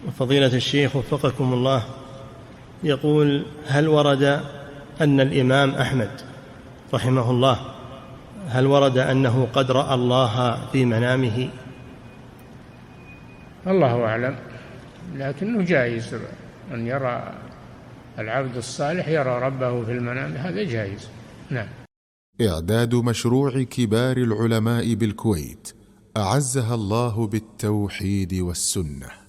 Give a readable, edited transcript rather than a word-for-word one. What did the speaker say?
فضيلة الشيخ وفقكم الله، يقول: هل ورد أن الإمام أحمد رحمه الله هل ورد أنه قد رأى الله في منامه؟ الله أعلم، لكنه جائز أن يرى العبد الصالح يرى ربه في المنام، هذا جائز. نعم. إعداد مشروع كبار العلماء بالكويت أعزها الله بالتوحيد والسنة.